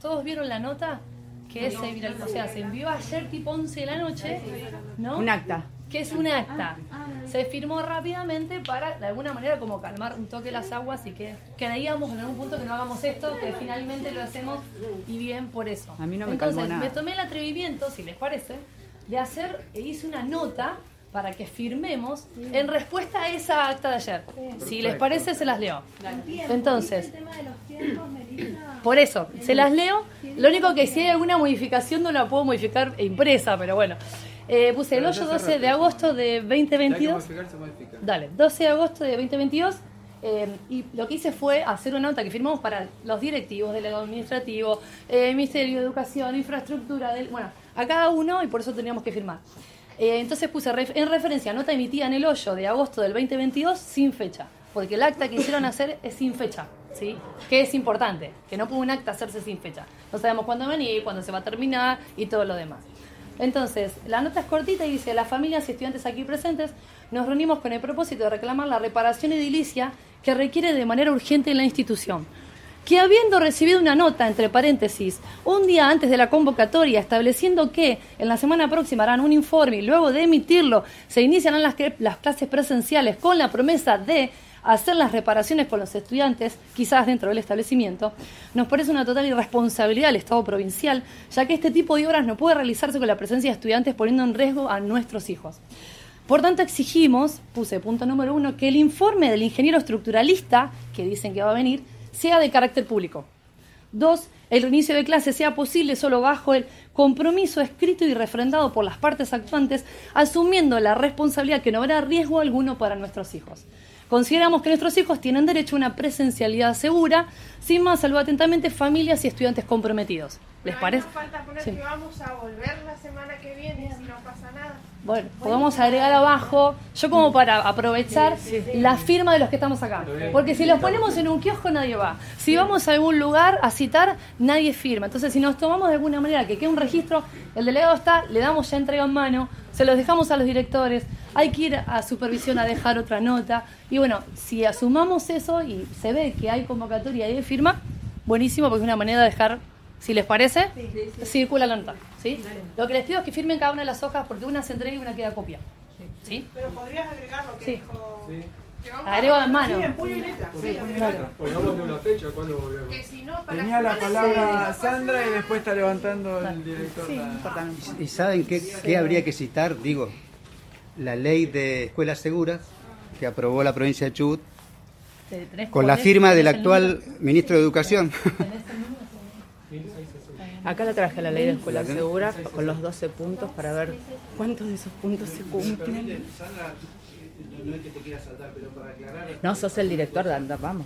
¿Todos vieron la nota? Que se envió ayer tipo 11 de la noche, ¿no? Un acta. Que es un acta. Se firmó rápidamente para, de alguna manera, como calmar un toque las aguas y que creíamos en algún punto que no hagamos esto, que finalmente lo hacemos y bien por eso. A mí no me Entonces, calmó nada. me tomé el atrevimiento, si les parece, de hice una nota para que firmemos en respuesta a esa acta de ayer. Si les parece, se las leo. Entonces, por eso, se las leo. Lo único que si hay alguna modificación no la puedo modificar impresa, pero bueno. Puse el 12 de agosto de 2022. Dale, 12 de agosto de 2022. Y lo que hice fue hacer una nota que firmamos para los directivos, delegado administrativo, Ministerio de Educación, Infraestructura, bueno, a cada uno, y por eso teníamos que firmar. Entonces puse en referencia nota emitida en el 8 de agosto del 2022 sin fecha, porque el acta que hicieron hacer es sin fecha, ¿sí? Que es importante, que no puede un acta hacerse sin fecha. No sabemos cuándo va a venir, cuándo se va a terminar y todo lo demás. Entonces, la nota es cortita y dice: las familias y estudiantes aquí presentes nos reunimos con el propósito de reclamar la reparación edilicia que requiere de manera urgente en la institución. Que habiendo recibido una nota, entre paréntesis, un día antes de la convocatoria, estableciendo que en la semana próxima harán un informe y luego de emitirlo se iniciarán las clases presenciales con la promesa de hacer las reparaciones con los estudiantes, quizás dentro del establecimiento, nos parece una total irresponsabilidad del Estado provincial, ya que este tipo de obras no puede realizarse con la presencia de estudiantes poniendo en riesgo a nuestros hijos. Por tanto, exigimos, puse punto número 1, que el informe del ingeniero estructuralista, que dicen que va a venir, sea de carácter público. 2, el reinicio de clases sea posible solo bajo el compromiso escrito y refrendado por las partes actuantes, asumiendo la responsabilidad que no habrá riesgo alguno para nuestros hijos. Consideramos que nuestros hijos tienen derecho a una presencialidad segura. Sin más, saludo atentamente familias y estudiantes comprometidos. ¿Les parece? No falta poner que vamos a volver la semana que viene si no pasa nada. Bueno, podemos agregar abajo, yo como para aprovechar la firma de los que estamos acá. Porque si los ponemos en un kiosco nadie va. Si vamos a algún lugar a citar, nadie firma. Entonces, si nos tomamos de alguna manera que quede un registro, el delegado está, le damos ya entrega en mano, se los dejamos a los directores, hay que ir a supervisión a dejar otra nota. Y bueno, si asumamos eso y se ve que hay convocatoria y hay firma, buenísimo, porque es una manera de dejar, si les parece, circula la nota. ¿Sí? Lo que les pido es que firmen cada una de las hojas, porque una se entrega y una queda copia. ¿Sí? Pero podrías agregar lo que dijo. Sí. Agrego en mano. Sí, en puño y letra. Sí, claro. Pongamos una fecha, ¿cuándo volvemos? Que si no, para Tenía la finales palabra Sandra y después está levantando el director. ¿Y saben qué habría que citar? Digo, la ley de escuelas seguras que aprobó la provincia de Chubut con la firma del actual ministro de Educación. Acá la traje la ley de escuela segura con los 12 puntos para ver cuántos de esos puntos se cumplen. Sandra, no es que te quiera saltar, pero para aclarar... No, sos el director de Andar, vamos.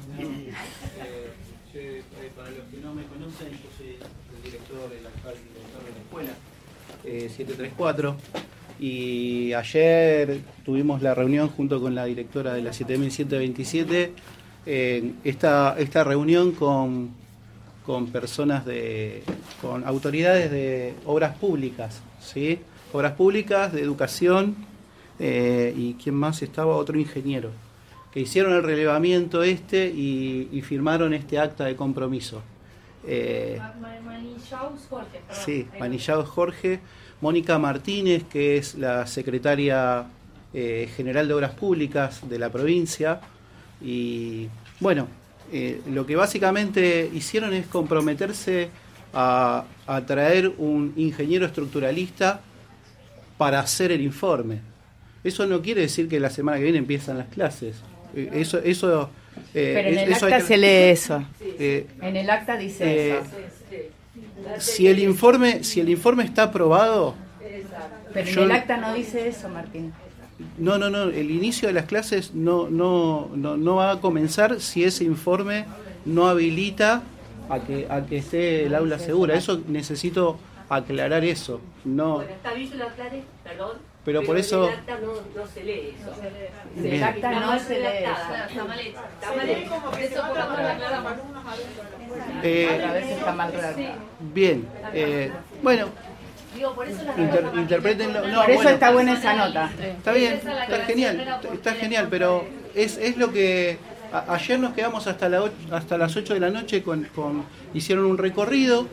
Para los que no me conocen, yo soy el actual director de la escuela, 734. Y ayer tuvimos la reunión junto con la directora de la 7127. Esta reunión con personas con autoridades de obras públicas, ¿sí? Obras públicas, de educación, y ¿quién más estaba? Otro ingeniero, que hicieron el relevamiento y firmaron este acta de compromiso. Manillaus Jorge. Sí, Manillaus Jorge, Mónica Martínez, que es la secretaria general de Obras Públicas de la provincia, y bueno, lo que básicamente hicieron es comprometerse a traer un ingeniero estructuralista para hacer el informe. Eso no quiere decir que la semana que viene empiezan las clases. Pero en el acta se lee eso. En el acta dice eso. Si el informe está aprobado... Pero en el acta no dice eso, Martín. No, el inicio de las clases no va a comenzar si ese informe no habilita a que esté el aula segura. Eso necesito aclarar eso. No. Bueno, está bien que lo aclare, perdón. Pero por eso... En el acta no se lee eso. En el acta no se lee eso. Está mal hecho. Está mal hecho. como que se va a tratar de aclarar para unos adultos de la escuela. A veces está mal redactado. Bien. Bueno, Digo, por eso la interpretenlo. No, Por eso bueno, está buena esa nota. Está bien, está genial, pero es lo que... Ayer nos quedamos hasta las 8 de la noche hicieron un recorrido,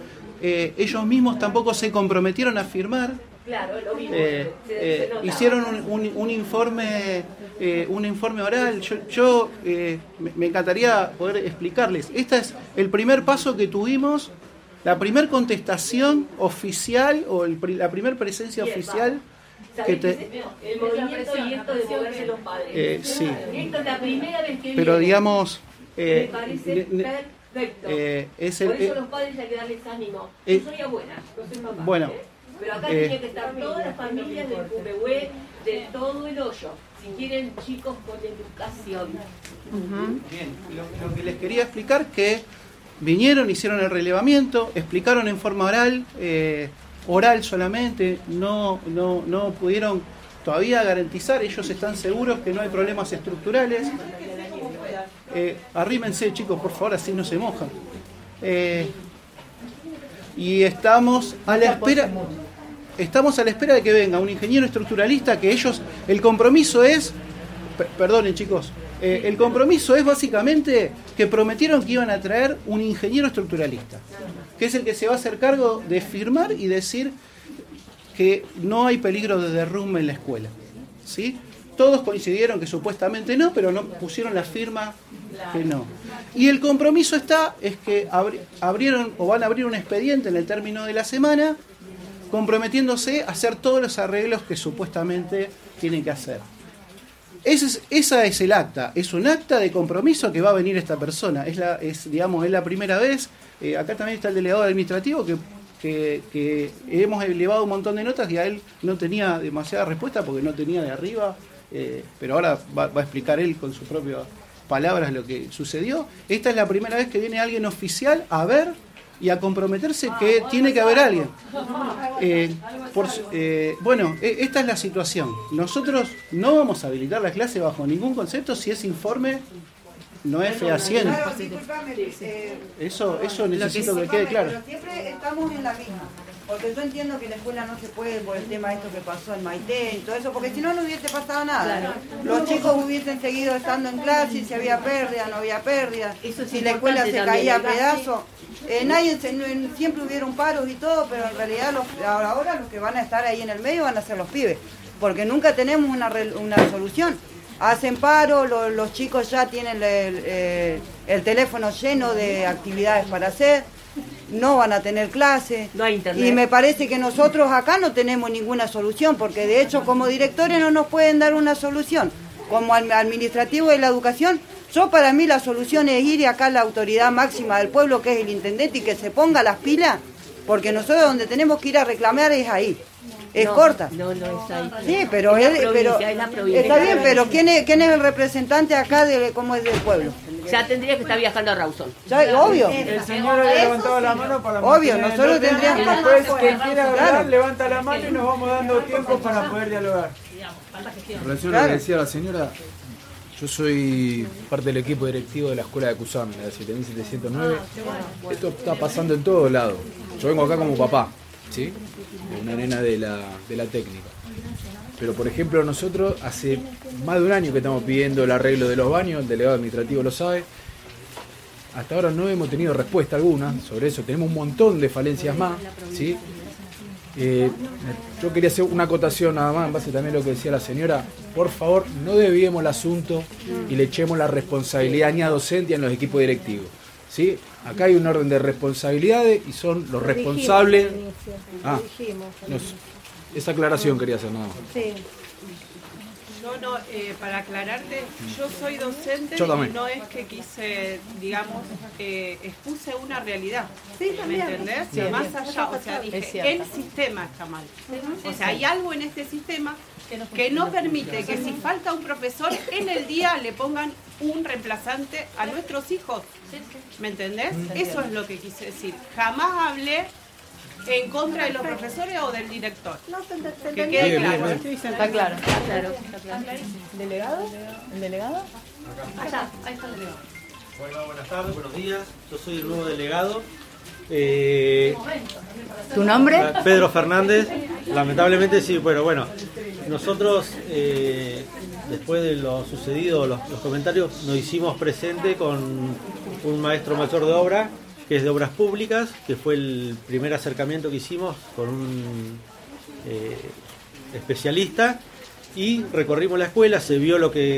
ellos mismos tampoco se comprometieron a firmar. Claro, lo mismo. Hicieron un informe oral. Yo me encantaría poder explicarles. Este es el primer paso que tuvimos, la primer contestación oficial o la primer presencia oficial. El movimiento y esto de moverse los padres. Sí. Esto es la primera vez que pero viene. digamos, Me parece perfecto. Por eso los padres hay que darles ánimo. Yo soy abuela, no soy papá. Bueno. Pero acá tenía que estar todas las familias del Cumehue, de todo el hoyo, si quieren chicos con educación. Bien, lo que les quería explicar que vinieron, hicieron el relevamiento, explicaron en forma oral solamente, no pudieron todavía garantizar, ellos están seguros que no hay problemas estructurales. Arrímense, chicos, por favor, así no se mojan. Y estamos a la espera de que venga un ingeniero estructuralista, que ellos, el compromiso es, perdonen chicos, el compromiso es básicamente que prometieron que iban a traer un ingeniero estructuralista, que es el que se va a hacer cargo de firmar y decir que no hay peligro de derrumbe en la escuela, ¿sí? Todos coincidieron que supuestamente no, pero no pusieron la firma que no. Y el compromiso es que abrieron o van a abrir un expediente en el término de la semana, comprometiéndose a hacer todos los arreglos que supuestamente tienen que hacer. Esa es el acta, es un acta de compromiso que va a venir esta persona. Es la primera vez. Acá también está el delegado administrativo que hemos elevado un montón de notas y a él no tenía demasiada respuesta porque no tenía de arriba, pero ahora va a explicar él con sus propias palabras lo que sucedió. Esta es la primera vez que viene alguien oficial a ver y a comprometerse que tiene que haber alguien. Esta es la situación. Nosotros no vamos a habilitar la clase bajo ningún concepto si ese informe no es fehaciente. Claro, disculpame, eso necesito que quede claro. Pero siempre estamos en la misma. Porque yo entiendo que la escuela no se puede por el tema de esto que pasó en Maitén y todo eso, porque si no, no hubiese pasado nada. Los chicos hubiesen seguido estando en clase, si había pérdida, no había pérdida, si la escuela se caía a pedazos. Siempre hubieron paros y todo, pero en realidad ahora los que van a estar ahí en el medio van a ser los pibes, porque nunca tenemos una solución. Hacen paro, los chicos ya tienen el teléfono lleno de actividades para hacer, no van a tener clase, no hay internet. Y me parece que nosotros acá no tenemos ninguna solución, porque de hecho como directores no nos pueden dar una solución. Como administrativo de la educación, para mí la solución es ir acá a la autoridad máxima del pueblo, que es el intendente, y que se ponga las pilas, porque nosotros donde tenemos que ir a reclamar es ahí. Es corta. No es ahí. Sí, pero está bien, pero ¿quién es el representante acá cómo es del pueblo? Ya tendría que estar viajando a Rawson. Obvio. El señor había levantado la mano para obvio, nosotros tendríamos que después quien quiera hablar levanta la mano y nos vamos dando tiempo para poder dialogar. En relación a lo que decía la señora, yo soy parte del equipo directivo de la escuela de Cusame, la 7709. Esto está pasando en todos lados. Yo vengo acá como papá, ¿sí? De una nena de la técnica. Pero por ejemplo nosotros hace más de un año que estamos pidiendo el arreglo de los baños, el delegado administrativo lo sabe. Hasta ahora no hemos tenido respuesta alguna sobre eso, tenemos un montón de falencias más, ¿sí? Yo quería hacer una acotación nada más, en base también a lo que decía la señora. Por favor, no desviemos el asunto y le echemos la responsabilidad ni a docente ni a los equipos directivos, ¿sí? Acá hay un orden de responsabilidades y son los responsables. Esa aclaración quería hacer nada más. Sí. No, para aclararte, yo soy docente Yo también. y no es que quise, digamos, expuse una realidad. Sí, ¿Me entendés? Sí, más allá, o sea, dije, el sistema está mal. O sea, hay algo en este sistema que no permite que si falta un profesor, en el día le pongan un reemplazante a nuestros hijos. ¿Me entendés? Eso es lo que quise decir. Jamás hablé en contra de los profesores o del director. Que quede claro. Está claro. ¿Delegado? ¿El delegado? Allá, ahí está el delegado. Bueno, buenas tardes, buenos días. Yo soy el nuevo delegado. ¿Tu nombre? Pedro Fernández. Lamentablemente sí, pero bueno, nosotros después de lo sucedido, los comentarios, nos hicimos presente con un maestro mayor de obra, que es de obras públicas, que fue el primer acercamiento que hicimos con un especialista, y recorrimos la escuela, se vio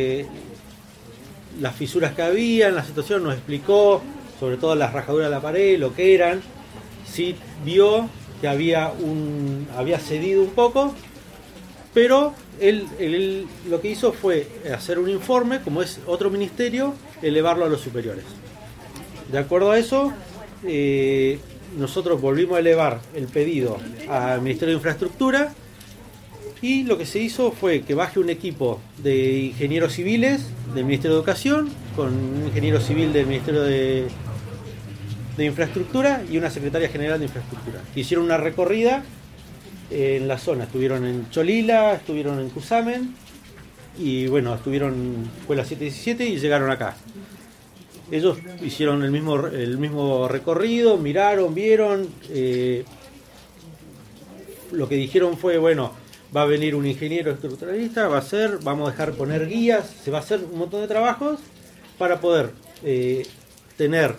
las fisuras que había en la situación, nos explicó sobre todo las rajaduras de la pared, lo que eran. Sí vio que había cedido un poco, pero él lo que hizo fue hacer un informe, como es otro ministerio, elevarlo a los superiores. De acuerdo a eso, nosotros volvimos a elevar el pedido al Ministerio de Infraestructura, y lo que se hizo fue que baje un equipo de ingenieros civiles del Ministerio de Educación, con un ingeniero civil del Ministerio de Infraestructura y una secretaria general de Infraestructura. Hicieron una recorrida en la zona, estuvieron en Cholila, estuvieron en Cusamen, y bueno, estuvieron en Escuela 717 y llegaron acá. Ellos hicieron el mismo recorrido, miraron, vieron, lo que dijeron fue, bueno, va a venir un ingeniero estructuralista, vamos a dejar poner guías, se va a hacer un montón de trabajos para poder tener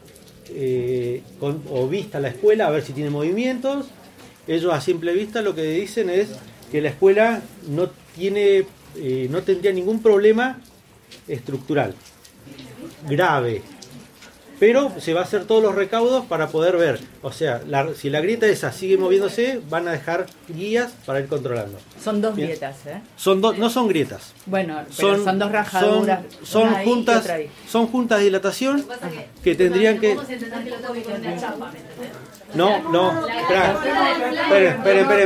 vista la escuela, a ver si tiene movimientos. Ellos a simple vista lo que dicen es que la escuela no tendría ningún problema estructural grave, pero se va a hacer todos los recaudos para poder ver, o sea, si la grieta esa sigue moviéndose, van a dejar guías para ir controlando. Son dos grietas, ¿eh? No son grietas. Bueno, pero son dos rajaduras. Son juntas de dilatación que tendrían que... No, esperen.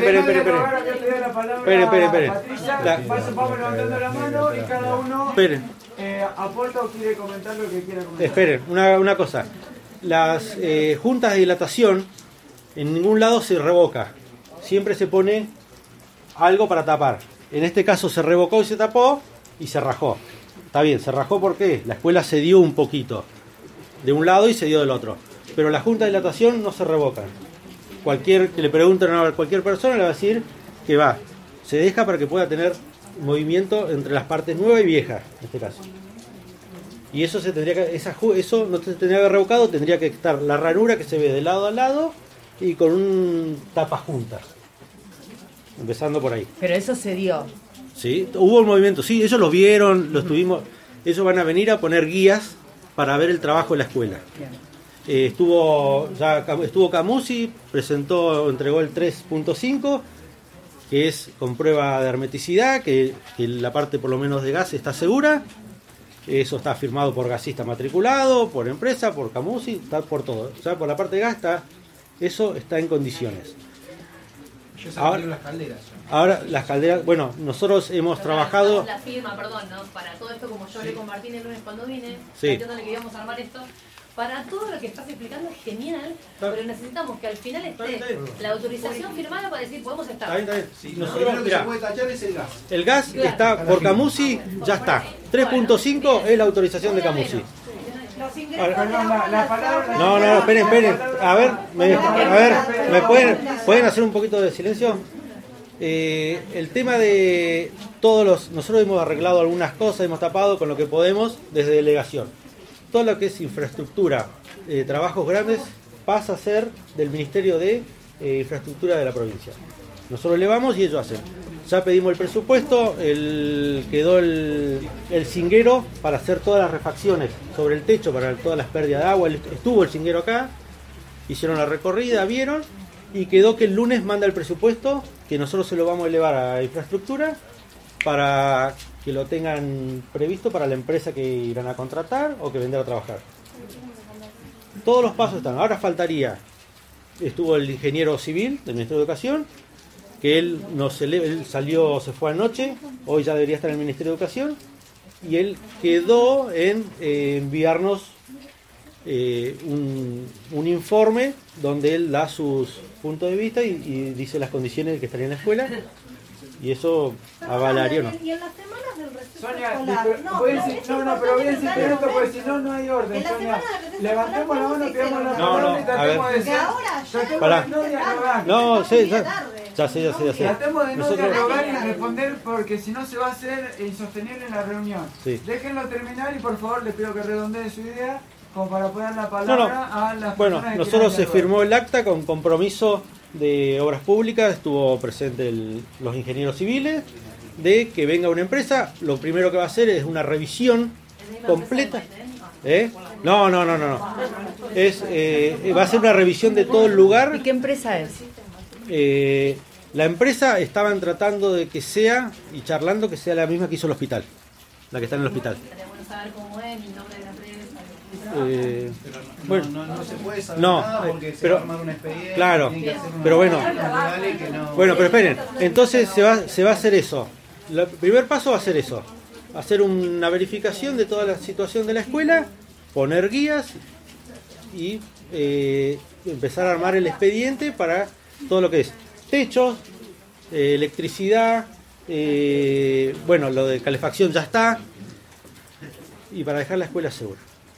Vamos levantando la mano y cada uno aporta o quiere comentar lo que quiera comentar. Esperen, una cosa. Las juntas de dilatación en ningún lado se revoca. Siempre se pone algo para tapar. En este caso se revocó y se tapó y se rajó. Está bien, se rajó porque la escuela cedió un poquito de un lado y cedió del otro. Pero las juntas de dilatación no se revocan. Que le pregunten a cualquier persona le va a decir que se deja para que pueda tener movimiento entre las partes nueva y vieja, en este caso. Y eso eso no se tendría que haber revocado, tendría que estar la ranura que se ve de lado a lado y con un tapajuntas. Empezando por ahí. Pero eso se dio. Sí, hubo un movimiento, sí, ellos lo vieron, ellos van a venir a poner guías para ver el trabajo de la escuela. Bien. Estuvo Camusi, entregó el 3.5, que es con prueba de hermeticidad, que la parte por lo menos de gas está segura. Eso está firmado por gasista matriculado, por empresa, por Camusi, está por todo. O sea, por la parte de gas eso está en condiciones. Ahora las calderas, bueno, nosotros hemos trabajado... La firma, perdón, ¿no? Para todo esto, como yo hablé con Martín el lunes cuando vine, diciéndole que íbamos a armar esto. Para todo lo que estás explicando es genial, pero necesitamos que al final esté la autorización firmada para decir podemos estar. Está bien. Sí, nosotros lo que se puede tachar es el gas. El gas está por Camusi, ya está. 3.5 es la autorización de Camusi. No, esperen. A ver, ¿me pueden hacer un poquito de silencio? El tema de nosotros hemos arreglado algunas cosas, hemos tapado con lo que podemos desde delegación. Todo lo que es infraestructura, trabajos grandes, pasa a ser del Ministerio de Infraestructura de la provincia. Nosotros le vamos y ellos hacen. Ya pedimos el presupuesto, quedó el cinguero para hacer todas las refacciones sobre el techo, para todas las pérdidas de agua. Estuvo el cinguero acá, hicieron la recorrida, vieron, y quedó que el lunes manda el presupuesto, que nosotros se lo vamos a elevar a infraestructura para que lo tengan previsto para la empresa que irán a contratar o que vendrá a trabajar. Todos los pasos están. Ahora faltaría, estuvo el ingeniero civil del Ministerio de Educación, que él se fue anoche, hoy ya debería estar en el Ministerio de Educación, y él quedó en enviarnos un informe donde él da sus puntos de vista y dice las condiciones que estaría en la escuela, y eso avalaría o no. Y en las semanas del receso Sonia, escolar, pero voy a decir esto porque si no hay orden. Sonia, levantemos la mano, pidamos la palabra y tratemos de decir. Ahora No, ya sé. Tratemos de no dialogar y responder porque si no se va a hacer insostenible en la reunión. Sí. Déjenlo terminar y por favor les pido que redondeen su idea como para poner la palabra a las Bueno, personas que nosotros se quieran firmó el acta con compromiso de obras públicas, estuvo presente los ingenieros civiles, de que venga una empresa, lo primero que va a hacer es una revisión completa. No. Va a ser una revisión de todo el lugar. ¿Y qué empresa es? La empresa estaban tratando de que sea, y charlando, que sea la misma que hizo el hospital, la que está en el hospital. Saber cómo es, el nombre de la empresa. Bueno, no se puede saber nada porque se va a armar un expediente. Claro, pero bueno. Bueno, pero esperen. Entonces se va a hacer eso. El primer paso va a ser eso. Hacer una verificación de toda la situación de la escuela, poner guías y empezar a armar el expediente para todo lo que es techos, electricidad, bueno, lo de calefacción ya está, y para dejar la escuela segura.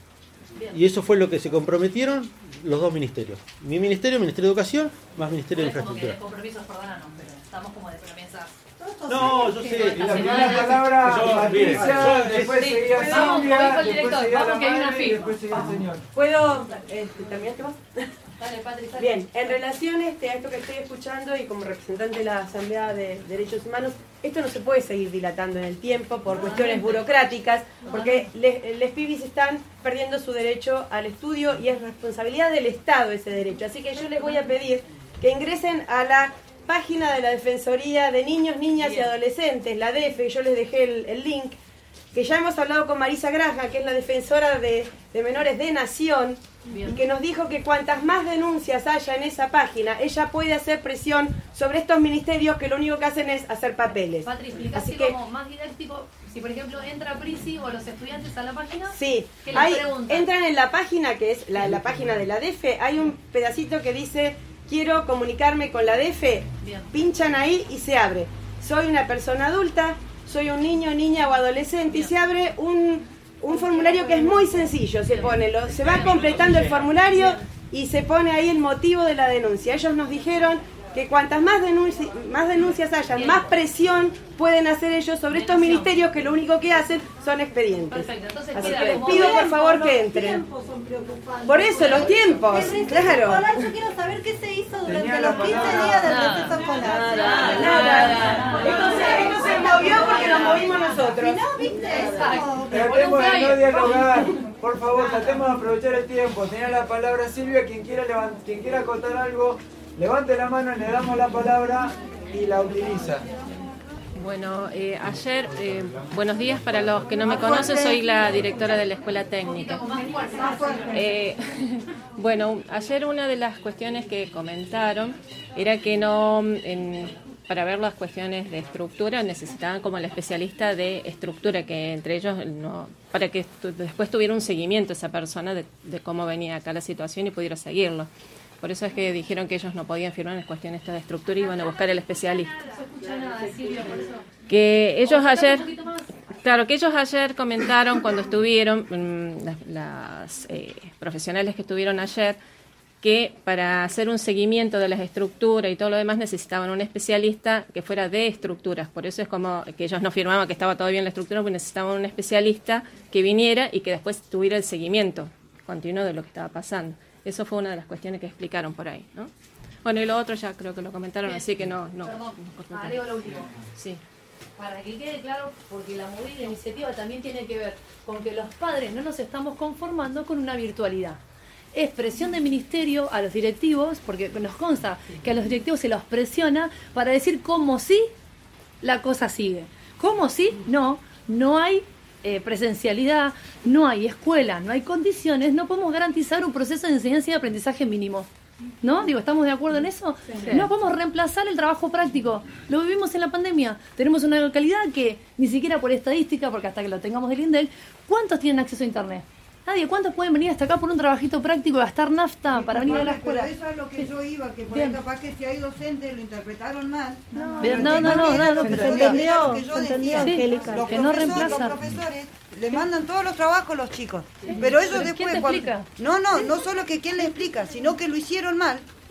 Y eso fue lo que se comprometieron los dos ministerios. Mi ministerio, Ministerio de Educación, más Ministerio de Infraestructura. Compromisos, perdónanos, pero estamos como de promesas. No, yo sé. La primera palabra, Patricia, después seguía Silvia, después seguía la madre y después seguía el señor. ¿Puedo terminaste vos? Dale, Patricia. Bien, en relación a esto que estoy escuchando y como representante de la Asamblea de Derechos Humanos, esto no se puede seguir dilatando en el tiempo por cuestiones burocráticas, porque les pibis están perdiendo su derecho al estudio y es responsabilidad del Estado ese derecho. Así que yo les voy a pedir que ingresen a la página de la Defensoría de Niños, Niñas y Adolescentes, la DEFE, yo les dejé el link, que ya hemos hablado con Marisa Granja, que es la defensora de menores de Nación, y que nos dijo que cuantas más denuncias haya en esa página, ella puede hacer presión sobre estos ministerios que lo único que hacen es hacer papeles. Patri, explicaste como más didáctico, si por ejemplo entra Prisi o los estudiantes a la página, sí, ¿qué les preguntan? Entran en la página, que es la página de la DEFE, hay un pedacito que dice, quiero comunicarme con la DEFE, pinchan ahí y se abre. Soy una persona adulta, soy un niño, niña o adolescente, y se abre un formulario que es muy sencillo, se va completando el formulario y se pone ahí el motivo de la denuncia. Ellos nos dijeron que cuantas más denuncias hayan, más presión pueden hacer ellos sobre estos ministerios que lo único que hacen son expedientes. Perfecto, entonces así que les pido por favor que entren. Por eso, los tiempos, claro. Yo quiero saber qué se hizo durante los 15 días del proceso escolar. Nada. Esto se movió porque nos movimos nosotros. No, viste. Tratemos de no dialogar. Por favor, tratemos de aprovechar el tiempo. Tenía la palabra Silvia, quien quiera contar algo, levante la mano, le damos la palabra y la utiliza. Bueno, ayer, buenos días para los que no me conocen, soy la directora de la Escuela Técnica. Bueno, ayer una de las cuestiones que comentaron era que para ver las cuestiones de estructura necesitaban como el especialista de estructura, que entre ellos para que después tuviera un seguimiento esa persona de cómo venía acá la situación y pudiera seguirlo. Por eso es que dijeron que ellos no podían firmar en cuestión esta de estructura y iban a buscar el especialista. Que ellos ayer comentaron cuando estuvieron, las profesionales que estuvieron ayer, que para hacer un seguimiento de las estructuras y todo lo demás necesitaban un especialista que fuera de estructuras. Por eso es como que ellos no firmaban que estaba todo bien la estructura, porque necesitaban un especialista que viniera y que después tuviera el seguimiento continuo de lo que estaba pasando. Eso fue una de las cuestiones que explicaron por ahí, ¿no? Bueno, y lo otro ya creo que lo comentaron, así que no. Perdón, agrego lo último. Sí. Para que quede claro, porque la movida de iniciativa también tiene que ver con que los padres no nos estamos conformando con una virtualidad. Es presión del ministerio a los directivos, porque nos consta que a los directivos se los presiona para decir cómo sí la cosa sigue. Cómo sí, no hay presencialidad, no hay escuela, no hay condiciones, no podemos garantizar un proceso de enseñanza y aprendizaje mínimo. ¿No? Digo, ¿estamos de acuerdo en eso? Sí. No podemos reemplazar el trabajo práctico. Lo vivimos en la pandemia. Tenemos una localidad que ni siquiera por estadística, porque hasta que lo tengamos del INDEC, ¿cuántos tienen acceso a internet? Nadie. ¿Cuántos pueden venir hasta acá por un trabajito práctico y gastar nafta para venir a la escuela? Pero eso es lo que yo iba, que por ahí capaz que si hay docentes lo interpretaron mal. No, pero se entendió, Angélica, que no reemplaza. Los profesores le mandan todos los trabajos a los chicos. Pero eso después... ¿Quién te explica? No solo que quién le explica, sino que lo hicieron mal.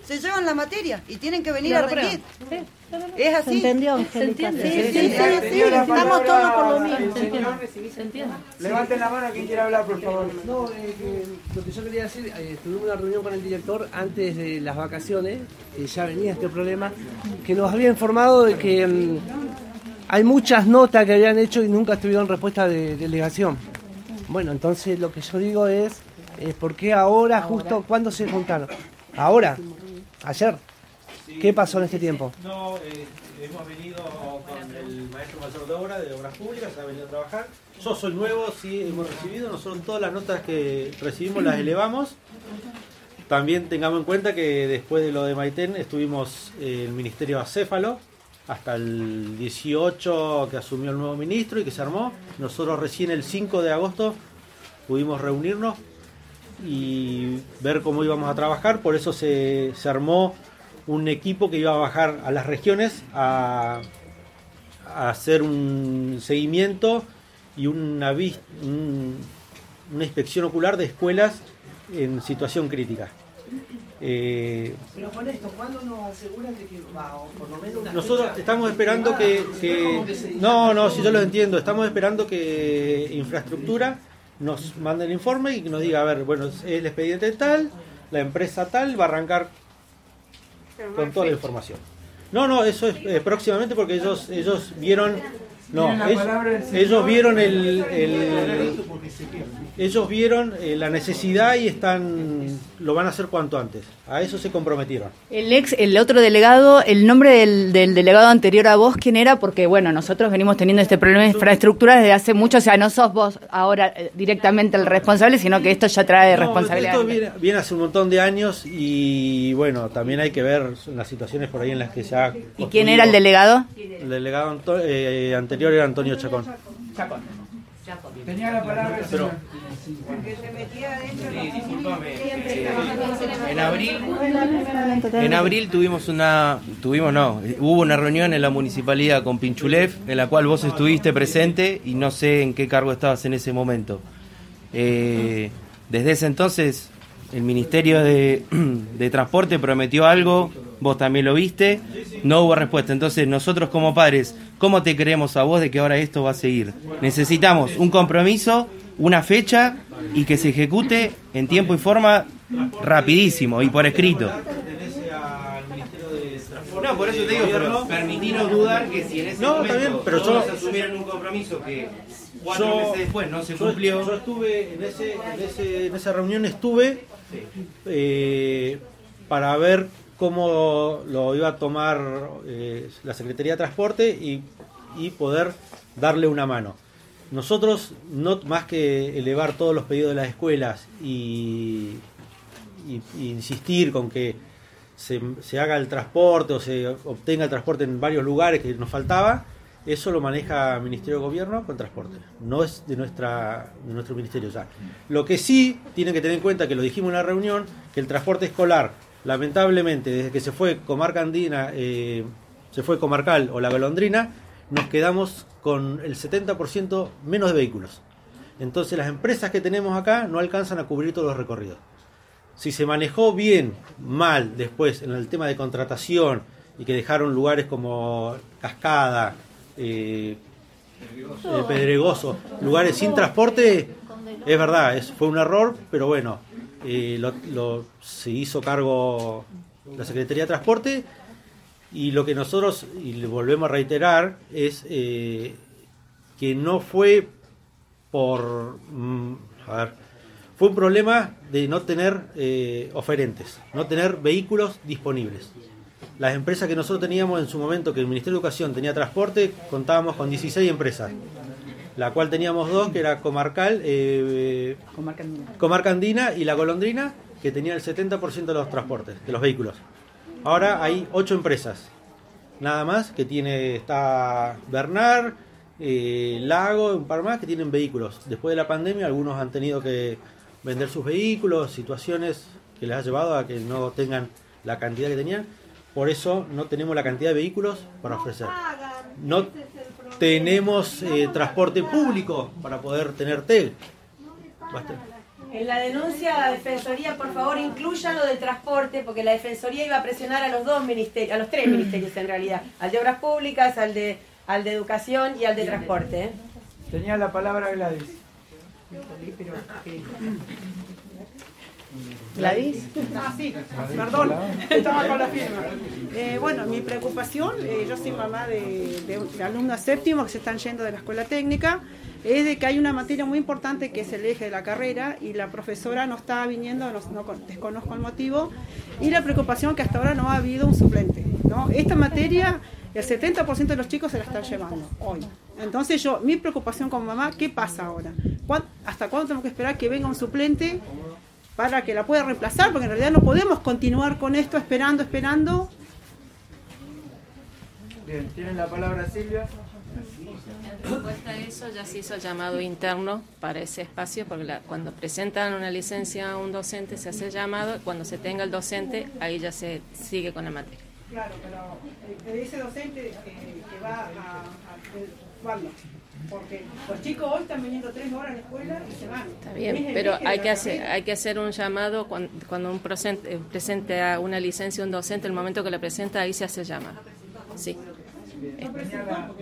se llevan la materia y tienen que venir a rendir. ¿Es así? ¿Se entendió, Angélica? Sí, estamos todos por lo mismo. ¿Se entiende? Levanten la mano quien quiera hablar, por favor. No, lo que yo quería decir, tuvimos una reunión con el director antes de las vacaciones, ya venía este problema, que nos había informado de que hay muchas notas que habían hecho y nunca tuvieron respuesta de delegación. Bueno, entonces lo que yo digo es ¿por qué ahora, justo, cuándo se juntaron? ¿Ahora? ¿Ayer? ¿Qué pasó en este tiempo? No, hemos venido con el maestro mayor de obra, de obras públicas, ha venido a trabajar. Yo soy nuevo, sí, hemos recibido, nosotros todas las notas que recibimos las elevamos. También tengamos en cuenta que después de lo de Maitén estuvimos en el Ministerio Acéfalo, hasta el 18 que asumió el nuevo ministro y que se armó. Nosotros recién el 5 de agosto pudimos reunirnos y ver cómo íbamos a trabajar, por eso se armó un equipo que iba a bajar a las regiones a hacer un seguimiento y una inspección ocular de escuelas en situación crítica. Pero con esto, ¿cuándo nos aseguran de que va, o por lo menos una nosotros fecha? estamos esperando que no, si yo lo entiendo, estamos esperando que infraestructura nos mande el informe y que nos diga, a ver, bueno, es el expediente tal, la empresa tal va a arrancar con toda la información. No, eso es próximamente porque ellos vieron, ellos vieron ellos vieron la necesidad y lo van a hacer cuanto antes. A eso se comprometieron. El otro delegado, el nombre del delegado anterior a vos, ¿quién era? Porque bueno, nosotros venimos teniendo este problema de infraestructura desde hace mucho, o sea, no sos vos ahora directamente el responsable, sino que esto ya trae responsabilidad. Esto viene hace un montón de años y bueno, también hay que ver las situaciones por ahí en las que se ha... ¿Y quién era el delegado? El delegado anterior era Antonio Chacón. Tenía la palabra el señor. Porque se metía adentro. En abril hubo una reunión en la municipalidad con Pinchulef, en la cual vos estuviste presente y no sé en qué cargo estabas en ese momento. Desde ese entonces el Ministerio de Transporte prometió algo, vos también lo viste, no hubo respuesta. Entonces nosotros como padres, ¿cómo te creemos a vos de que ahora esto va a seguir? Necesitamos un compromiso, una fecha y que se ejecute en tiempo y forma rapidísimo y por escrito. No, por eso te digo, pero permitirnos dudar que si en ese momento todos asumieron un compromiso que 4 meses después no se cumplió. Yo estuve en esa reunión, para ver cómo lo iba a tomar la Secretaría de Transporte y poder darle una mano. Nosotros, no más que elevar todos los pedidos de las escuelas y insistir con que se haga el transporte o se obtenga el transporte en varios lugares que nos faltaba, eso lo maneja el Ministerio de Gobierno con transporte, no es de nuestro ministerio ya. Lo que sí tienen que tener en cuenta, que lo dijimos en la reunión, que el transporte escolar, lamentablemente, desde que se fue Comarca Andina, se fue Comarcal o La Golondrina, nos quedamos con el 70% menos de vehículos. Entonces las empresas que tenemos acá no alcanzan a cubrir todos los recorridos. Si se manejó bien, mal después en el tema de contratación y que dejaron lugares como Cascada, Pedregoso, lugares sin transporte, es verdad, fue un error, pero bueno, se hizo cargo la Secretaría de Transporte. Y lo que nosotros, y le volvemos a reiterar, es que no fue fue un problema de no tener oferentes, no tener vehículos disponibles. Las empresas que nosotros teníamos en su momento, que el Ministerio de Educación tenía transporte, contábamos con 16 empresas, la cual teníamos 2, que era Comarca Andina y La Golondrina, que tenían el 70% de los transportes, de los vehículos. Ahora hay 8 empresas, nada más, está Bernard, Lago, un par más que tienen vehículos. Después de la pandemia algunos han tenido que vender sus vehículos, situaciones que les ha llevado a que no tengan la cantidad que tenían. Por eso no tenemos la cantidad de vehículos para ofrecer. No tenemos transporte público para poder tener TEL. En la denuncia a la Defensoría, por favor, incluyan lo del transporte, porque la Defensoría iba a presionar a los dos ministerios, a los tres ministerios en realidad, al de Obras Públicas, al de Educación y al de Transporte. Tenía la palabra Gladys. Gladys. Sí, perdón, estaba con la firma. Bueno, mi preocupación, yo soy mamá de alumnos séptimos que se están yendo de la escuela técnica, es de que hay una materia muy importante que es el eje de la carrera y la profesora no está viniendo, desconozco el motivo, y la preocupación que hasta ahora no ha habido un suplente, ¿no? Esta materia, el 70% de los chicos se la están llevando hoy. Entonces mi preocupación como mamá, ¿qué pasa ahora? ¿Hasta cuándo tenemos que esperar que venga un suplente para que la pueda reemplazar? Porque en realidad no podemos continuar con esto esperando. Bien, tienen la palabra Silvia. En respuesta a eso ya se hizo el llamado interno para ese espacio, porque cuando presentan una licencia a un docente se hace el llamado, cuando se tenga el docente ahí ya se sigue con la materia. Claro, pero ese docente que va ¿cuándo? Porque los chicos hoy están viniendo 3 horas a la escuela y se van. Está bien, pero hay que hacer un llamado cuando un presente a una licencia un docente, el momento que la presenta ahí se hace el llamado. Sí.